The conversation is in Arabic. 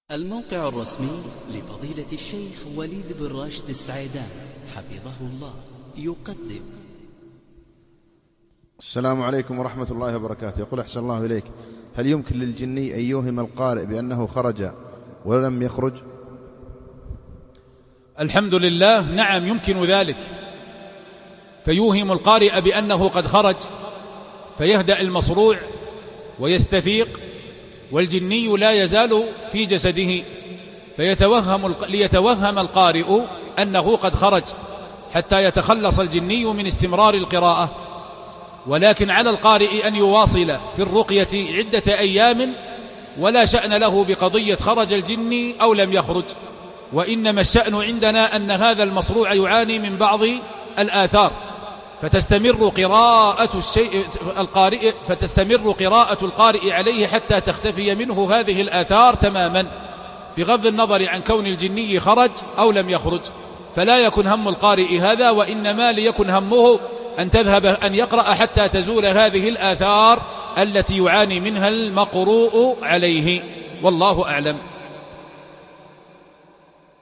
الموقع الرسمي لفضيلة الشيخ وليد بن راشد السعيدان حفظه الله يقدم. السلام عليكم ورحمة الله وبركاته. يقول أحسن الله إليك، هل يمكن للجني أن يوهم القارئ بأنه خرج ولم يخرج؟ الحمد لله، نعم يمكن ذلك، فيوهم القارئ بأنه قد خرج فيهدأ المصروع ويستفيق، والجني لا يزال في جسده، ليتوهم القارئ أنه قد خرج حتى يتخلص الجني من استمرار القراءة. ولكن على القارئ أن يواصل في الرقية عدة أيام، ولا شأن له بقضية خرج الجني أو لم يخرج، وإنما الشأن عندنا أن هذا المصروع يعاني من بعض الآثار، فتستمر قراءة القارئ عليه حتى تختفي منه هذه الآثار تماما، بغض النظر عن كون الجني خرج أو لم يخرج. فلا يكن هم القارئ هذا، وإنما ليكن همه أن يقرأ حتى تزول هذه الآثار التي يعاني منها المقروء عليه، والله أعلم.